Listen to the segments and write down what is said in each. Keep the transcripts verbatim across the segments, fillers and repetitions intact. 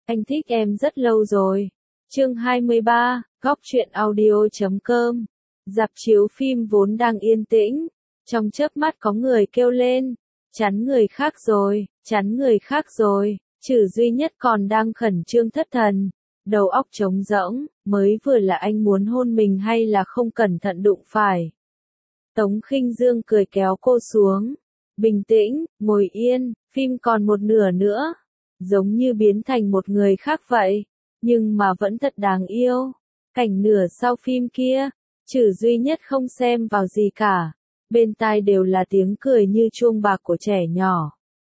anh thích em rất lâu rồi. Chương hai mươi ba, góc truyện audio chấm com. Rạp chiếu phim vốn đang yên tĩnh, trong chớp mắt có người kêu lên, chắn người khác rồi, chắn người khác rồi. Trừ duy nhất còn đang khẩn trương thất thần, đầu óc trống rỗng, mới vừa là anh muốn hôn mình hay là không cẩn thận đụng phải. Tống Khinh Dương cười kéo cô xuống, bình tĩnh, ngồi yên, phim còn một nửa nữa, giống như biến thành một người khác vậy, nhưng mà vẫn thật đáng yêu. Cảnh nửa sau phim kia, Trừ duy nhất không xem vào gì cả, bên tai đều là tiếng cười như chuông bạc của trẻ nhỏ.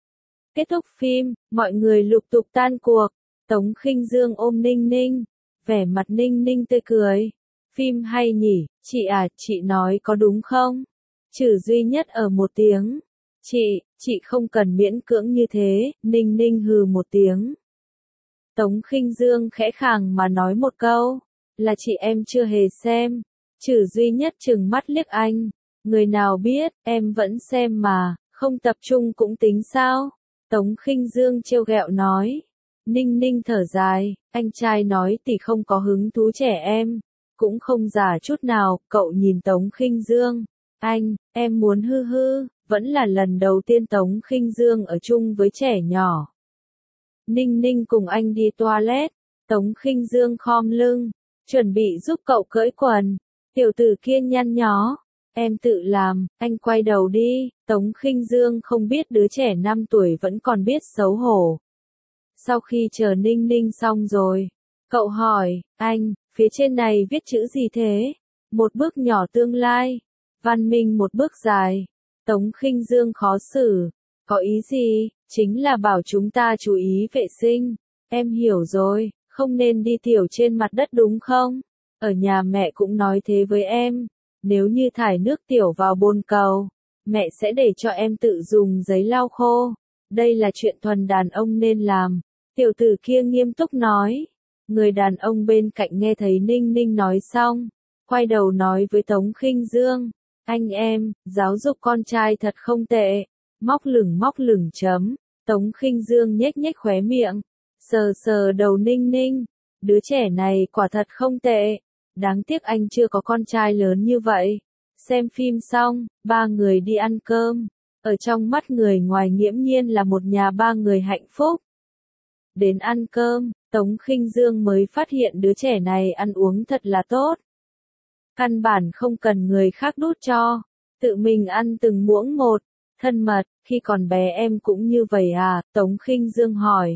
Kết thúc phim, mọi người lục tục tan cuộc, Tống Khinh Dương ôm Ninh Ninh, vẻ mặt Ninh Ninh tươi cười. Phim hay nhỉ, chị à, chị nói có đúng không? Trừ duy nhất ở một tiếng. Chị, chị không cần miễn cưỡng như thế, Ninh Ninh hừ một tiếng. Tống Khinh Dương khẽ khàng mà nói một câu, là chị em chưa hề xem. Trừ duy nhất trừng mắt liếc anh, người nào biết, em vẫn xem mà, không tập trung cũng tính sao? Tống Khinh Dương trêu ghẹo nói. Ninh Ninh thở dài, anh trai nói tỷ không có hứng thú trẻ em, cũng không già chút nào. Cậu nhìn Tống Khinh Dương, anh, em muốn hư hư, vẫn là lần đầu tiên Tống Khinh Dương ở chung với trẻ nhỏ. Ninh Ninh cùng anh đi toilet, Tống Khinh Dương khom lưng, chuẩn bị giúp cậu cởi quần. Tiểu tử kia nhăn nhó, em tự làm, anh quay đầu đi. Tống Khinh Dương không biết đứa trẻ năm tuổi vẫn còn biết xấu hổ. Sau khi chờ Ninh Ninh xong rồi, cậu hỏi, anh, phía trên này viết chữ gì thế? Một bước nhỏ tương lai, văn minh một bước dài. Tống Khinh Dương khó xử, có ý gì? Chính là bảo chúng ta chú ý vệ sinh. Em hiểu rồi, không nên đi tiểu trên mặt đất đúng không? Ở nhà mẹ cũng nói thế với em, nếu như thải nước tiểu vào bồn cầu, mẹ sẽ để cho em tự dùng giấy lau khô. Đây là chuyện thuần đàn ông nên làm. Tiểu tử kia nghiêm túc nói. Người đàn ông bên cạnh nghe thấy Ninh Ninh nói xong, quay đầu nói với Tống Khinh Dương, anh em, giáo dục con trai thật không tệ. Móc lửng móc lửng chấm. Tống Khinh Dương nhếch nhếch khóe miệng, sờ sờ đầu Ninh Ninh, đứa trẻ này quả thật không tệ. Đáng tiếc anh chưa có con trai lớn như vậy. Xem phim xong, ba người đi ăn cơm. Ở trong mắt người ngoài nghiễm nhiên là một nhà ba người hạnh phúc. Đến ăn cơm, Tống Khinh Dương mới phát hiện đứa trẻ này ăn uống thật là tốt. Căn bản không cần người khác đút cho, tự mình ăn từng muỗng một. Thân mật, khi còn bé em cũng như vậy à? Tống Khinh Dương hỏi.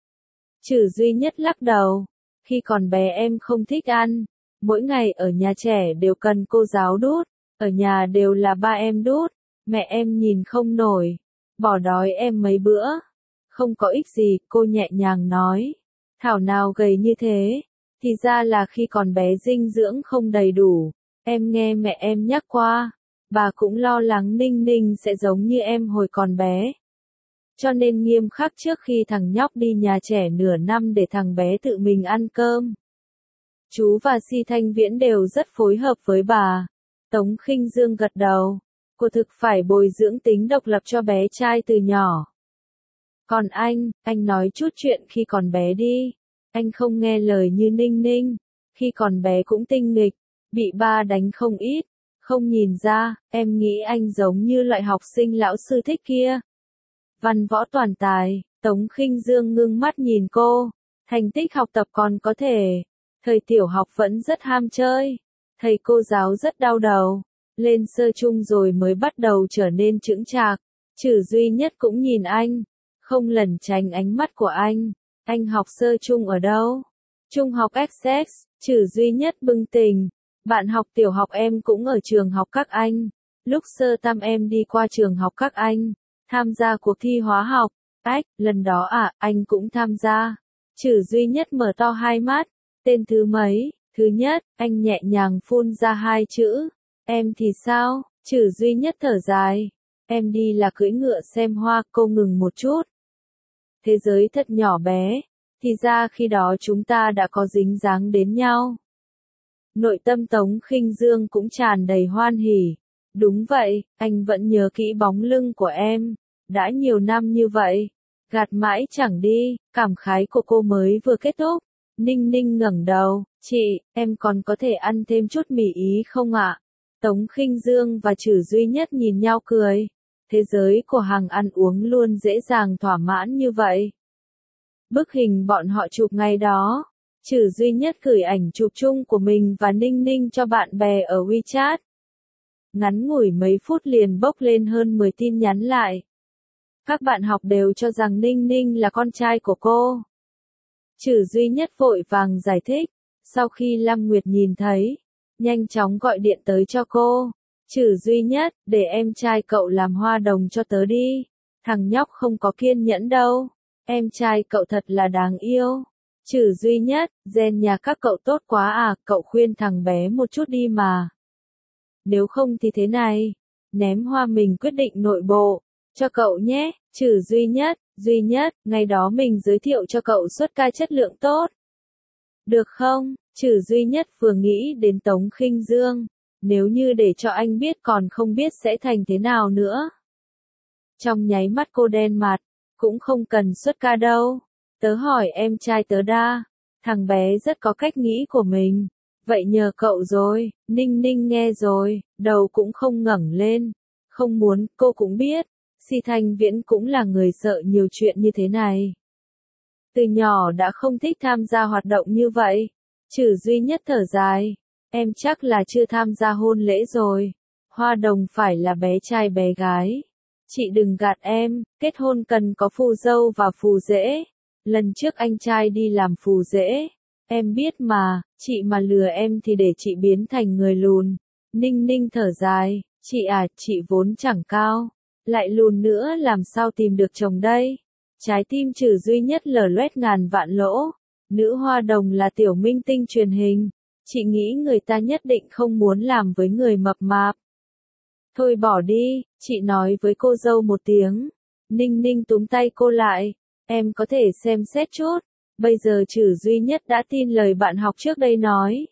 Trừ duy nhất lắc đầu. Khi còn bé em không thích ăn. Mỗi ngày ở nhà trẻ đều cần cô giáo đút. Ở nhà đều là ba em đút. Mẹ em nhìn không nổi. Bỏ đói em mấy bữa. Không có ích gì, cô nhẹ nhàng nói. Thảo nào gầy như thế. Thì ra là khi còn bé dinh dưỡng không đầy đủ. Em nghe mẹ em nhắc qua. Bà cũng lo lắng Ninh Ninh sẽ giống như em hồi còn bé. Cho nên nghiêm khắc trước khi thằng nhóc đi nhà trẻ nửa năm để thằng bé tự mình ăn cơm. Chú và Si Thanh Viễn đều rất phối hợp với bà. Tống Khinh Dương gật đầu. Cô thực phải bồi dưỡng tính độc lập cho bé trai từ nhỏ. Còn anh, anh nói chút chuyện khi còn bé đi. Anh không nghe lời như Ninh Ninh. Khi còn bé cũng tinh nghịch, bị ba đánh không ít. Không nhìn ra, em nghĩ anh giống như loại học sinh lão sư thích kia. Văn võ toàn tài. Tống Khinh Dương ngưng mắt nhìn cô. Thành tích học tập còn có thể. Thời tiểu học vẫn rất ham chơi. Thầy cô giáo rất đau đầu. Lên sơ chung rồi mới bắt đầu trở nên chững chạc. Trừ duy nhất cũng nhìn anh. Không lẩn tránh ánh mắt của anh. Anh học sơ chung ở đâu? Trung học ét ét. Trừ duy nhất bừng tỉnh. Bạn học tiểu học em cũng ở trường học các anh. Lúc sơ tam em đi qua trường học các anh. Tham gia cuộc thi hóa học. Ách, lần đó à, anh cũng tham gia. Trừ duy nhất mở to hai mắt. Tên thứ mấy? Thứ nhất, anh nhẹ nhàng phun ra hai chữ. Em thì sao? Trừ duy nhất thở dài. Em đi là cưỡi ngựa xem hoa. Cô ngừng một chút. Thế giới thật nhỏ bé. Thì ra khi đó chúng ta đã có dính dáng đến nhau. Nội tâm Tống Khinh Dương cũng tràn đầy hoan hỉ. Đúng vậy, anh vẫn nhớ kỹ bóng lưng của em. Đã nhiều năm như vậy, Gạt mãi chẳng đi, cảm khái của cô mới vừa kết thúc. Ninh Ninh ngẩng đầu, chị, em còn có thể ăn thêm chút mì ý không ạ? Tống Khinh Dương và Trử Duy Nhất nhìn nhau cười. Thế giới của hàng ăn uống luôn dễ dàng thỏa mãn như vậy. Bức hình bọn họ chụp ngày đó. Trử Duy Nhất gửi ảnh chụp chung của mình và Ninh Ninh cho bạn bè ở WeChat. Ngắn ngủi mấy phút liền bốc lên hơn mười tin nhắn lại. Các bạn học đều cho rằng Ninh Ninh là con trai của cô. Trử Duy Nhất vội vàng giải thích. Sau khi Lam Nguyệt nhìn thấy, nhanh chóng gọi điện tới cho cô. Trử Duy Nhất, để em trai cậu làm hoa đồng cho tớ đi. Thằng nhóc không có kiên nhẫn đâu. Em trai cậu thật là đáng yêu. Trử Duy Nhất, gen nhà các cậu tốt quá à, cậu khuyên thằng bé một chút đi mà. Nếu không thì thế này, ném hoa mình quyết định nội bộ, cho cậu nhé. Trử Duy Nhất, Duy Nhất, ngày đó mình giới thiệu cho cậu xuất ca chất lượng tốt. Được không? Trử Duy Nhất vừa nghĩ đến Tống Khinh Dương, nếu như để cho anh biết còn không biết sẽ thành thế nào nữa. Trong nháy mắt cô đen mặt, cũng không cần xuất ca đâu. Tớ hỏi em trai tớ đa, thằng bé rất có cách nghĩ của mình. Vậy nhờ cậu rồi. Ninh Ninh nghe rồi, đầu cũng không ngẩng lên. Không muốn, cô cũng biết. Si Thanh Viễn cũng là người sợ nhiều chuyện như thế này. Từ nhỏ đã không thích tham gia hoạt động như vậy. Trử Duy Nhất thở dài. Em chắc là chưa tham gia hôn lễ rồi. Hoa đồng phải là bé trai bé gái. Chị đừng gạt em, kết hôn cần có phù dâu và phù rể. Lần trước anh trai đi làm phù rể. Em biết mà, chị mà lừa em thì để chị biến thành người lùn. Ninh Ninh thở dài, chị à, chị vốn chẳng cao. Lại lùn nữa làm sao tìm được chồng đây? Trái tim Trử Duy Nhất lở loét ngàn vạn lỗ. Nữ hoa đồng là tiểu minh tinh truyền hình. Chị nghĩ người ta nhất định không muốn làm với người mập mạp. Thôi bỏ đi, chị nói với cô dâu một tiếng. Ninh Ninh túm tay cô lại. Em có thể xem xét chút. Bây giờ Trử Duy Nhất đã tin lời bạn học trước đây nói.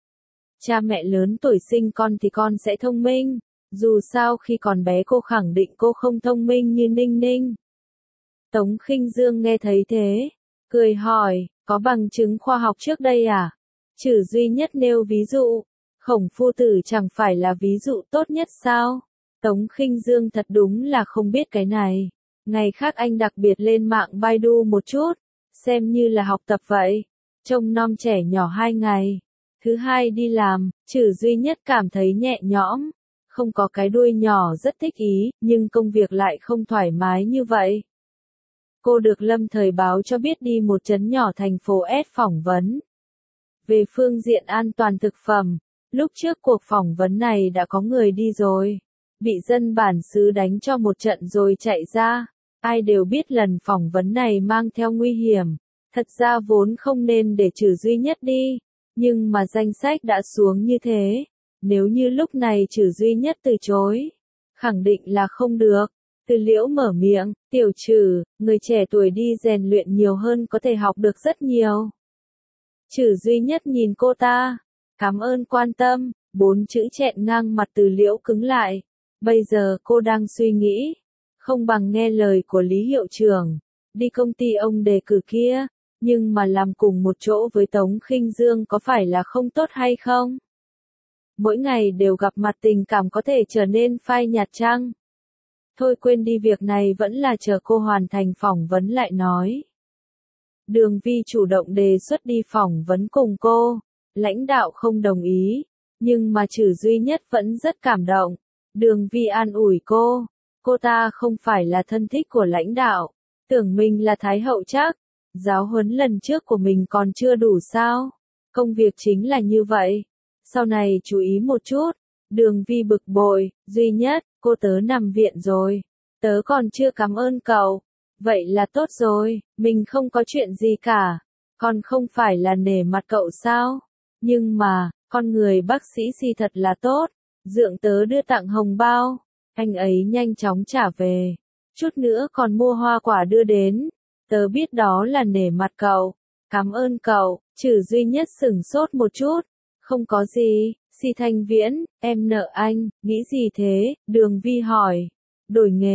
Cha mẹ lớn tuổi sinh con thì con sẽ thông minh. Dù sao khi còn bé cô khẳng định cô không thông minh như Ninh Ninh. Tống Khinh Dương nghe thấy thế, cười hỏi, có bằng chứng khoa học trước đây à? Trử Duy Nhất nêu ví dụ, Khổng Phu Tử chẳng phải là ví dụ tốt nhất sao? Tống Khinh Dương thật đúng là không biết cái này. Ngày khác anh đặc biệt lên mạng Baidu một chút, xem như là học tập vậy. Trông nom trẻ nhỏ hai ngày. Thứ hai đi làm, Trử Duy Nhất cảm thấy nhẹ nhõm. Không có cái đuôi nhỏ rất thích ý, nhưng công việc lại không thoải mái như vậy. Cô được Lâm Thời báo cho biết đi một trấn nhỏ thành phố S phỏng vấn. Về phương diện an toàn thực phẩm, lúc trước cuộc phỏng vấn này đã có người đi rồi. Bị dân bản xứ đánh cho một trận rồi chạy ra. Ai đều biết lần phỏng vấn này mang theo nguy hiểm. Thật ra vốn không nên để Trử Duy Nhất đi. Nhưng mà danh sách đã xuống như thế. Nếu như lúc này Trử Duy Nhất từ chối, khẳng định là không được. Từ Liễu mở miệng, tiểu Trử, người trẻ tuổi đi rèn luyện nhiều hơn có thể học được rất nhiều. Trử Duy Nhất nhìn cô ta, cảm ơn quan tâm, bốn chữ chẹn ngang mặt Từ Liễu cứng lại. Bây giờ cô đang suy nghĩ, không bằng nghe lời của Lý hiệu trưởng, đi công ty ông đề cử kia, nhưng mà làm cùng một chỗ với Tống Khinh Dương có phải là không tốt hay không? Mỗi ngày đều gặp mặt tình cảm có thể trở nên phai nhạt chăng? Thôi quên đi việc này vẫn là chờ cô hoàn thành phỏng vấn lại nói. Đường Vi chủ động đề xuất đi phỏng vấn cùng cô. Lãnh đạo không đồng ý, nhưng mà Trử Duy Nhất vẫn rất cảm động. Đường Vi an ủi cô. Cô ta không phải là thân thích của lãnh đạo. Tưởng mình là Thái hậu chắc. Giáo huấn lần trước của mình còn chưa đủ sao? Công việc chính là như vậy. Sau này chú ý một chút. Đường Vi bực bội, Duy Nhất, cô tớ nằm viện rồi. Tớ còn chưa cảm ơn cậu. Vậy là tốt rồi, mình không có chuyện gì cả. Còn không phải là nể mặt cậu sao? Nhưng mà, con người bác sĩ Si thật là tốt. Dượng tớ đưa tặng hồng bao. Anh ấy nhanh chóng trả về. Chút nữa còn mua hoa quả đưa đến. Tớ biết đó là nể mặt cậu. Cảm ơn cậu. Trử Duy Nhất sửng sốt một chút. Không có gì. Si Thanh Viễn, em nợ anh, nghĩ gì thế? Đường Vi hỏi. Đổi nghề,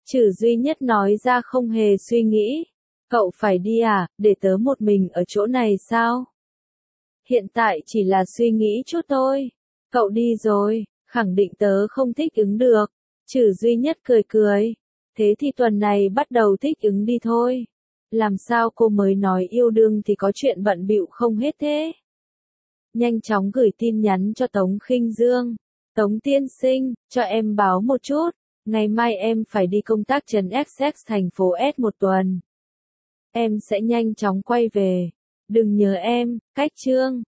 Trừ duy nhất nói ra không hề suy nghĩ. Cậu phải đi à, để tớ một mình ở chỗ này sao? Hiện tại chỉ là suy nghĩ chút thôi. Cậu đi rồi, khẳng định tớ không thích ứng được. Trừ duy nhất cười cười. Thế thì tuần này bắt đầu thích ứng đi thôi. Làm sao cô mới nói yêu đương thì có chuyện bận bịu không hết thế? Nhanh chóng gửi tin nhắn cho Tống Khinh Dương. Tống tiên sinh, cho em báo một chút. Ngày mai em phải đi công tác trấn ép ét thành phố S một tuần. Em sẽ nhanh chóng quay về. Đừng nhớ em, cách chương.